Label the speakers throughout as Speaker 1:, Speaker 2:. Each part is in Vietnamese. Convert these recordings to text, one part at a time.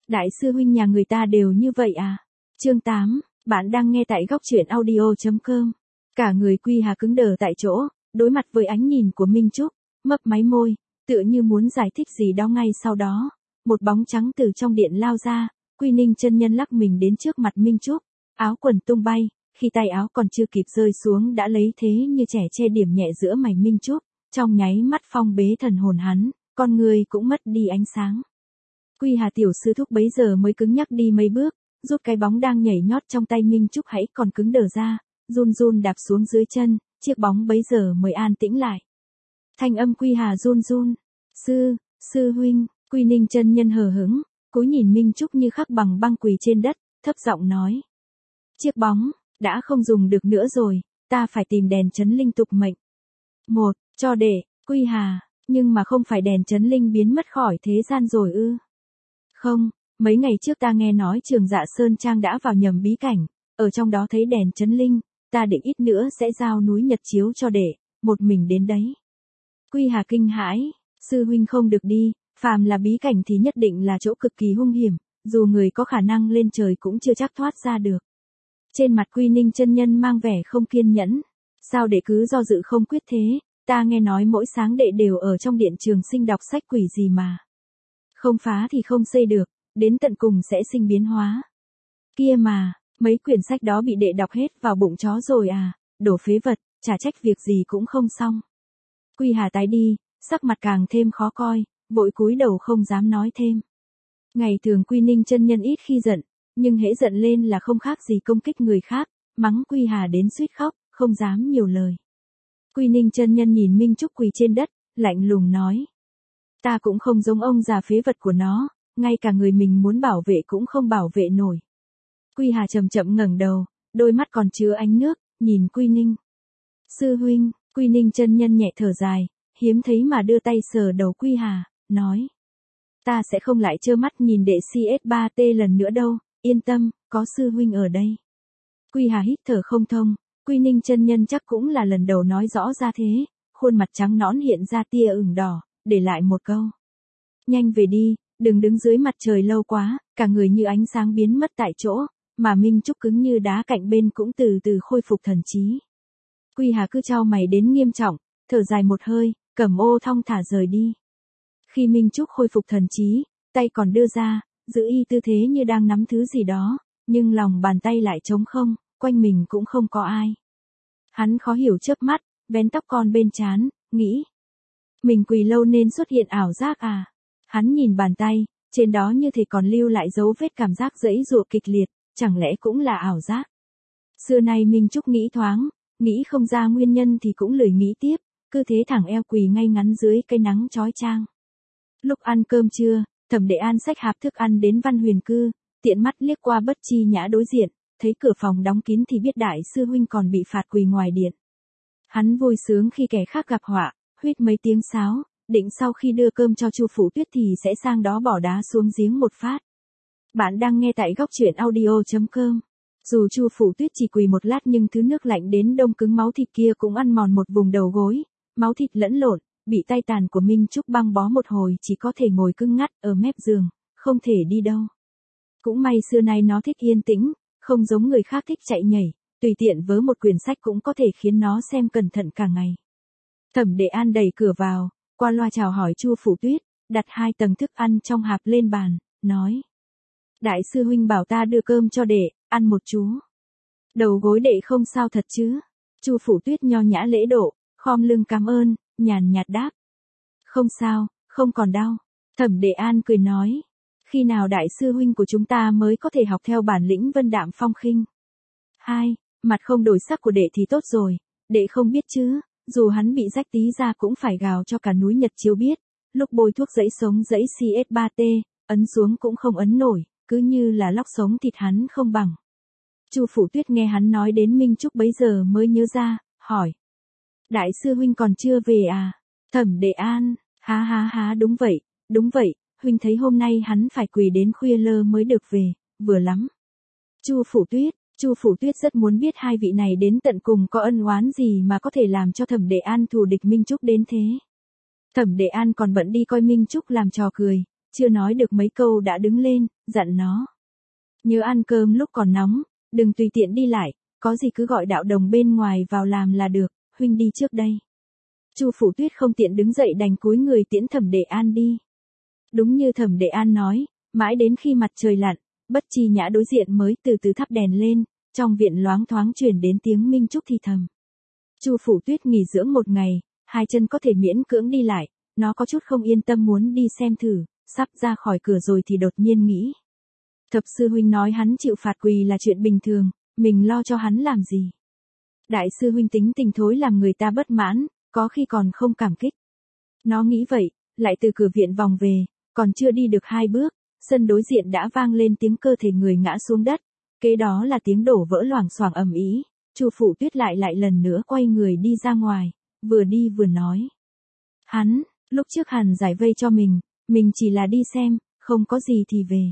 Speaker 1: Đại sư huynh nhà người ta đều như vậy à? Chương 8, bạn đang nghe tại góc truyện audio.com. Cả người Quy Hà cứng đờ tại chỗ, đối mặt với ánh nhìn của Minh Trúc, mấp máy môi, tựa như muốn giải thích gì đó. Ngay sau đó, một bóng trắng từ trong điện lao ra, Quy Ninh chân nhân lắc mình đến trước mặt Minh Trúc, áo quần tung bay, khi tay áo còn chưa kịp rơi xuống đã lấy thế như trẻ che điểm nhẹ giữa mày Minh Trúc, trong nháy mắt phong bế thần hồn hắn, con người cũng mất đi ánh sáng. Quy Hà tiểu sư thúc bấy giờ mới cứng nhắc đi mấy bước, rút cái bóng đang nhảy nhót trong tay Minh Trúc hãy còn cứng đờ ra, run run đạp xuống dưới chân, chiếc bóng bấy giờ mới an tĩnh lại. Thanh âm Quy Hà run run, sư huynh, Quy Ninh chân nhân hờ hững, cúi nhìn Minh Trúc như khắc bằng băng quỳ trên đất, thấp giọng nói. Chiếc bóng, đã không dùng được nữa rồi, ta phải tìm đèn chấn linh tục mệnh. Một, cho để, Quy Hà, nhưng mà không phải đèn chấn linh biến mất khỏi thế gian rồi ư? Không, mấy ngày trước ta nghe nói Trường Dạ Sơn Trang đã vào nhầm bí cảnh, ở trong đó thấy đèn chấn linh, ta định ít nữa sẽ giao núi Nhật Chiếu cho để, một mình đến đấy. Quy Hà kinh hãi, sư huynh không được đi, phàm là bí cảnh thì nhất định là chỗ cực kỳ hung hiểm, dù người có khả năng lên trời cũng chưa chắc thoát ra được. Trên mặt Quy Ninh chân nhân mang vẻ không kiên nhẫn, sao đệ cứ do dự không quyết thế, ta nghe nói mỗi sáng đệ đều ở trong điện trường sinh đọc sách quỷ gì mà. Không phá thì không xây được, đến tận cùng sẽ sinh biến hóa. Kia mà, mấy quyển sách đó bị đệ đọc hết vào bụng chó rồi à, đổ phế vật, chả trách việc gì cũng không xong. Quy Hà tái đi, sắc mặt càng thêm khó coi, vội cúi đầu không dám nói thêm. Ngày thường Quy Ninh chân nhân ít khi giận, nhưng hễ giận lên là không khác gì công kích người khác, mắng Quy Hà đến suýt khóc, không dám nhiều lời. Quy Ninh chân nhân nhìn Minh Trúc quỳ trên đất, lạnh lùng nói. Ta cũng không giống ông già phế vật của nó, ngay cả người mình muốn bảo vệ cũng không bảo vệ nổi. Quy Hà chậm chậm ngẩng đầu, đôi mắt còn chứa ánh nước, nhìn Quy Ninh. Sư huynh, Quy Ninh chân nhân nhẹ thở dài, hiếm thấy mà đưa tay sờ đầu Quy Hà, nói. Ta sẽ không lại trơ mắt nhìn đệ CS3T lần nữa đâu, yên tâm, có sư huynh ở đây. Quy Hà hít thở không thông, Quy Ninh chân nhân chắc cũng là lần đầu nói rõ ra thế, khuôn mặt trắng nõn hiện ra tia ửng đỏ, để lại một câu. Nhanh về đi, đừng đứng dưới mặt trời lâu quá, cả người như ánh sáng biến mất tại chỗ, mà Minh Trúc cứng như đá cạnh bên cũng từ từ khôi phục thần trí. Quy Hà cứ chau mày đến nghiêm trọng, thở dài một hơi, cầm ô thong thả rời đi. Khi Minh Trúc khôi phục thần trí, tay còn đưa ra, giữ y tư thế như đang nắm thứ gì đó, nhưng lòng bàn tay lại trống không, quanh mình cũng không có ai. Hắn khó hiểu chớp mắt, vén tóc con bên trán, nghĩ. Mình quỳ lâu nên xuất hiện ảo giác à? Hắn nhìn bàn tay, trên đó như thể còn lưu lại dấu vết cảm giác giãy giụa kịch liệt, chẳng lẽ cũng là ảo giác? Xưa nay Minh Trúc nghĩ thoáng, nghĩ không ra nguyên nhân thì cũng lười nghĩ tiếp, cứ thế thẳng eo quỳ ngay ngắn dưới cây nắng chói chang. Lúc ăn cơm trưa, Thẩm Đệ An xách hộp thức ăn đến Văn Huyền Cư, tiện mắt liếc qua Bất Chi Nhã đối diện, thấy cửa phòng đóng kín thì biết đại sư huynh còn bị phạt quỳ ngoài điện. Hắn vui sướng khi kẻ khác gặp họa, huýt mấy tiếng sáo, định sau khi đưa cơm cho Chu Phủ Tuyết thì sẽ sang đó bỏ đá xuống giếng một phát. Bạn đang nghe tại góc truyện audio.com. Dù Chu Phủ Tuyết chỉ quỳ một lát nhưng thứ nước lạnh đến đông cứng máu thịt kia cũng ăn mòn một vùng đầu gối, máu thịt lẫn lộn, bị tay tàn của Minh Trúc băng bó một hồi chỉ có thể ngồi cứng ngắt ở mép giường, không thể đi đâu. Cũng may xưa nay nó thích yên tĩnh, không giống người khác thích chạy nhảy, tùy tiện vớ một quyển sách cũng có thể khiến nó xem cẩn thận cả ngày. Thẩm Đệ An đẩy cửa vào, qua loa chào hỏi Chu Phủ Tuyết, đặt 2 tầng thức ăn trong hộp lên bàn, nói. Đại sư huynh bảo ta đưa cơm cho đệ, ăn một chú. Đầu gối đệ không sao thật chứ? Chu Phủ Tuyết nho nhã lễ độ, khom lưng cảm ơn, nhàn nhạt đáp. Không sao, không còn đau. Thẩm Đệ An cười nói. Khi nào đại sư huynh của chúng ta mới có thể học theo bản lĩnh vân đạm phong khinh? Mặt không đổi sắc của đệ thì tốt rồi, đệ không biết chứ, dù hắn bị rách tí ra cũng phải gào cho cả núi Nhật Chiếu biết, lúc bôi thuốc giãy sống giãy CS3T, ấn xuống cũng không ấn nổi, cứ như là lóc sống thịt hắn không bằng. Chu Phủ Tuyết nghe hắn nói đến Minh Trúc bấy giờ mới nhớ ra, hỏi. Đại sư huynh còn chưa về à? Thẩm Đệ An, há đúng vậy, huynh thấy hôm nay hắn phải quỳ đến khuya lơ mới được về, vừa lắm. Chu Phủ Tuyết rất muốn biết hai vị này đến tận cùng có ân oán gì mà có thể làm cho Thẩm Đệ An thù địch Minh Trúc đến thế. Thẩm Đệ An còn bận đi coi Minh Trúc làm trò cười, chưa nói được mấy câu đã đứng lên, dặn nó. Nhớ ăn cơm lúc còn nóng, đừng tùy tiện đi lại, có gì cứ gọi đạo đồng bên ngoài vào làm là được, huynh đi trước đây. Chu Phủ Tuyết không tiện đứng dậy đành cúi người tiễn Thẩm Đệ An đi. Đúng như Thẩm Đệ An nói, mãi đến khi mặt trời lặn, Bất Chi Nhã đối diện mới từ từ thắp đèn lên, trong viện loáng thoáng truyền đến tiếng Minh Trúc thì thầm. Chu Phủ Tuyết nghỉ dưỡng một ngày, hai chân có thể miễn cưỡng đi lại, nó có chút không yên tâm muốn đi xem thử, sắp ra khỏi cửa rồi thì đột nhiên nghĩ. Thập sư huynh nói hắn chịu phạt quỳ là chuyện bình thường, mình lo cho hắn làm gì. Đại sư huynh tính tình thối làm người ta bất mãn, có khi còn không cảm kích. Nó nghĩ vậy, lại từ cửa viện vòng về, còn chưa đi được 2 bước, sân đối diện đã vang lên tiếng cơ thể người ngã xuống đất, kế đó là tiếng đổ vỡ loảng xoảng ầm ĩ. Chu Phủ Tuyết lại lần nữa quay người đi ra ngoài, vừa đi vừa nói. Hắn, lúc trước hẳn giải vây cho mình chỉ là đi xem, không có gì thì về.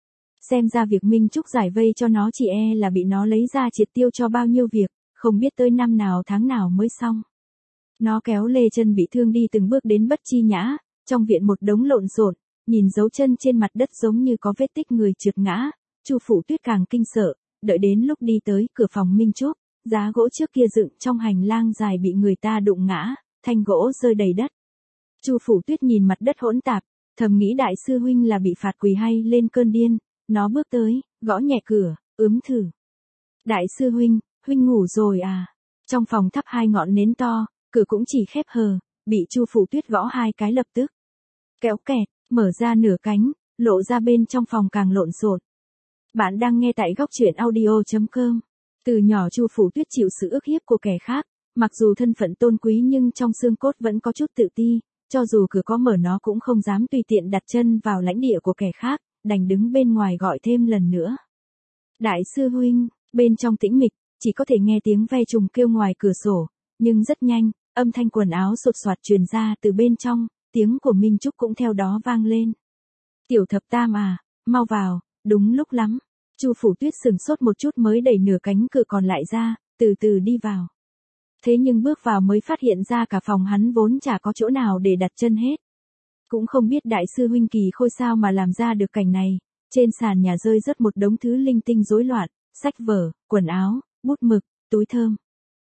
Speaker 1: Xem ra việc Minh Trúc giải vây cho nó chỉ là bị nó lấy ra triệt tiêu cho bao nhiêu việc, không biết tới năm nào tháng nào mới xong. Nó kéo lê chân bị thương đi từng bước đến Bất Chi Nhã, trong viện một đống lộn xộn, nhìn dấu chân trên mặt đất giống như có vết tích người trượt ngã, Chu Phủ Tuyết càng kinh sợ, đợi đến lúc đi tới cửa phòng Minh Trúc, giá gỗ trước kia dựng trong hành lang dài bị người ta đụng ngã, thanh gỗ rơi đầy đất. Chu Phủ Tuyết nhìn mặt đất hỗn tạp, thầm nghĩ đại sư huynh là bị phạt quỳ hay lên cơn điên, nó bước tới, gõ nhẹ cửa, thử. Đại sư huynh ngủ rồi à? Trong phòng thắp 2 ngọn nến to, cửa cũng chỉ khép hờ, bị Chu Phủ Tuyết gõ 2 cái lập tức. Kéo kẹt, mở ra nửa cánh, lộ ra bên trong phòng càng lộn xộn. Bạn đang nghe tại góc truyện audio.com. Từ nhỏ Chu Phủ Tuyết chịu sự ức hiếp của kẻ khác, mặc dù thân phận tôn quý nhưng trong xương cốt vẫn có chút tự ti, cho dù cửa có mở nó cũng không dám tùy tiện đặt chân vào lãnh địa của kẻ khác, đành đứng bên ngoài gọi thêm lần nữa. Đại sư huynh, bên trong tĩnh mịch, chỉ có thể nghe tiếng ve trùng kêu ngoài cửa sổ, nhưng rất nhanh, âm thanh quần áo sột soạt truyền ra từ bên trong, tiếng của Minh Trúc cũng theo đó vang lên. Tiểu thập tam à, mau vào, đúng lúc lắm. Chu Phủ Tuyết sừng sốt một chút mới đẩy nửa cánh cửa còn lại ra, từ từ đi vào. Thế nhưng bước vào mới phát hiện ra cả phòng hắn vốn chả có chỗ nào để đặt chân hết. Cũng không biết đại sư huynh kỳ khôi sao mà làm ra được cảnh này, trên sàn nhà rơi rất một đống thứ linh tinh rối loạn, sách vở, quần áo, bút mực, túi thơm.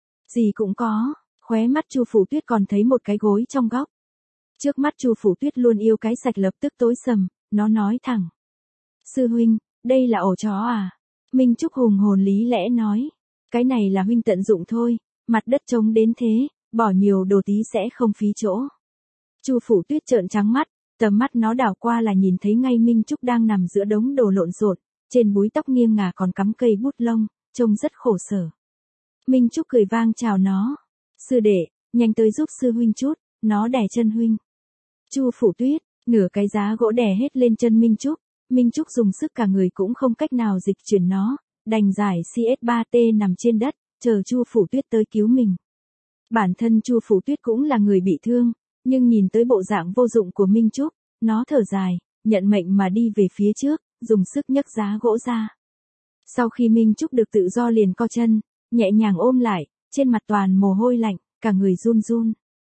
Speaker 1: Gì cũng có, khóe mắt Chu Phủ Tuyết còn thấy một cái gối trong góc. Trước mắt Chu Phủ Tuyết luôn yêu cái sạch lập tức tối sầm, nó nói thẳng. Sư huynh, đây là ổ chó à? Minh Trúc hùng hồn lý lẽ nói. Cái này là huynh tận dụng thôi, mặt đất trống đến thế, bỏ nhiều đồ tí sẽ không phí chỗ. Chu Phủ Tuyết trợn trắng mắt, tầm mắt nó đảo qua là nhìn thấy ngay Minh Trúc đang nằm giữa đống đồ lộn xộn, trên búi tóc nghiêng ngả còn cắm cây bút lông, trông rất khổ sở. Minh Trúc cười vang chào nó. Sư đệ, nhanh tới giúp sư huynh chút, nó đè chân huynh. Chu Phủ Tuyết, nửa cái giá gỗ đè hết lên chân Minh Trúc. Minh Trúc dùng sức cả người cũng không cách nào dịch chuyển nó, đành giải CS3T nằm trên đất, chờ Chu Phủ Tuyết tới cứu mình. Bản thân Chu Phủ Tuyết cũng là người bị thương, nhưng nhìn tới bộ dạng vô dụng của Minh Trúc, nó thở dài, nhận mệnh mà đi về phía trước, dùng sức nhấc giá gỗ ra. Sau khi Minh Trúc được tự do liền co chân, nhẹ nhàng ôm lại, trên mặt toàn mồ hôi lạnh, cả người run run.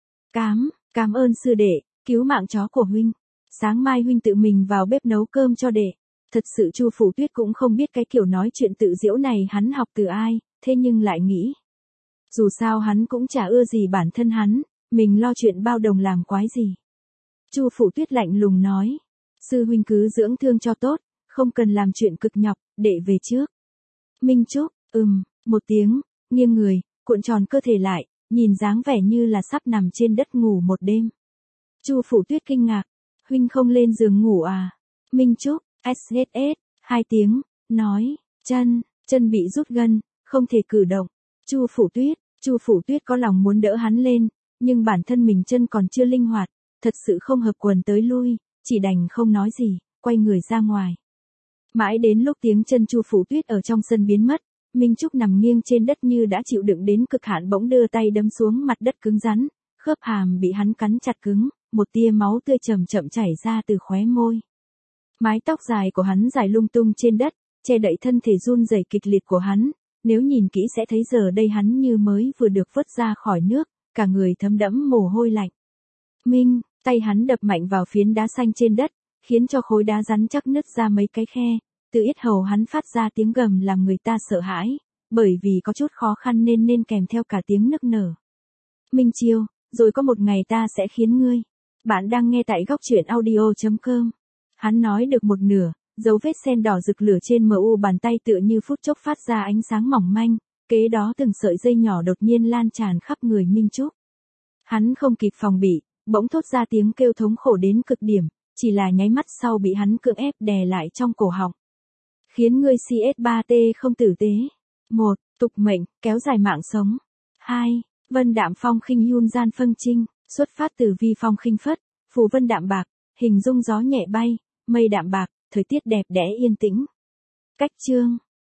Speaker 1: Cảm ơn sư đệ, cứu mạng chó của huynh. Sáng mai huynh tự mình vào bếp nấu cơm cho đệ. Thật sự Chu Phủ Tuyết cũng không biết cái kiểu nói chuyện tự giễu này hắn học từ ai, thế nhưng lại nghĩ. Dù sao hắn cũng chả ưa gì bản thân hắn, mình lo chuyện bao đồng làm quái gì. Chu Phủ Tuyết lạnh lùng nói. Sư huynh cứ dưỡng thương cho tốt, không cần làm chuyện cực nhọc, đệ về trước. Minh Trúc, một tiếng, nghiêng người, cuộn tròn cơ thể lại, nhìn dáng vẻ như là sắp nằm trên đất ngủ một đêm. Chu Phủ Tuyết kinh ngạc. Huynh không lên giường ngủ à? Minh Trúc, SSS, 2 tiếng, nói, chân bị rút gân, không thể cử động. Chu Phủ Tuyết có lòng muốn đỡ hắn lên, nhưng bản thân mình chân còn chưa linh hoạt, thật sự không hợp quần tới lui, chỉ đành không nói gì, quay người ra ngoài. Mãi đến lúc tiếng chân Chu Phủ Tuyết ở trong sân biến mất, Minh Trúc nằm nghiêng trên đất như đã chịu đựng đến cực hạn bỗng đưa tay đấm xuống mặt đất cứng rắn, khớp hàm bị hắn cắn chặt cứng, một tia máu tươi chậm chậm chảy ra từ khóe môi. Mái tóc dài của hắn dài lung tung trên đất, che đậy thân thể run rẩy kịch liệt của hắn, nếu nhìn kỹ sẽ thấy giờ đây hắn như mới vừa được vớt ra khỏi nước, cả người thấm đẫm mồ hôi lạnh. Tay hắn đập mạnh vào phiến đá xanh trên đất, khiến cho khối đá rắn chắc nứt ra mấy cái khe, từ yết hầu hắn phát ra tiếng gầm làm người ta sợ hãi, bởi vì có chút khó khăn nên kèm theo cả tiếng nức nở. Minh Chiêu, rồi có một ngày ta sẽ khiến ngươi. Bạn đang nghe tại góc truyện audio.com. Hắn nói được một nửa, dấu vết sen đỏ rực lửa trên mu bàn tay tựa như phút chốc phát ra ánh sáng mỏng manh, kế đó từng sợi dây nhỏ đột nhiên lan tràn khắp người Minh Trúc. Hắn không kịp phòng bị, bỗng thốt ra tiếng kêu thống khổ đến cực điểm, chỉ là nháy mắt sau bị hắn cưỡng ép đè lại trong cổ họng. Khiến ngươi CS3T không tử tế. 1. Tục mệnh, kéo dài mạng sống. 2. Vân đạm phong khinh yun gian phân trinh, xuất phát từ vi phong khinh phất, phù vân đạm bạc, hình dung gió nhẹ bay, mây đạm bạc, thời tiết đẹp đẽ yên tĩnh. Cách chương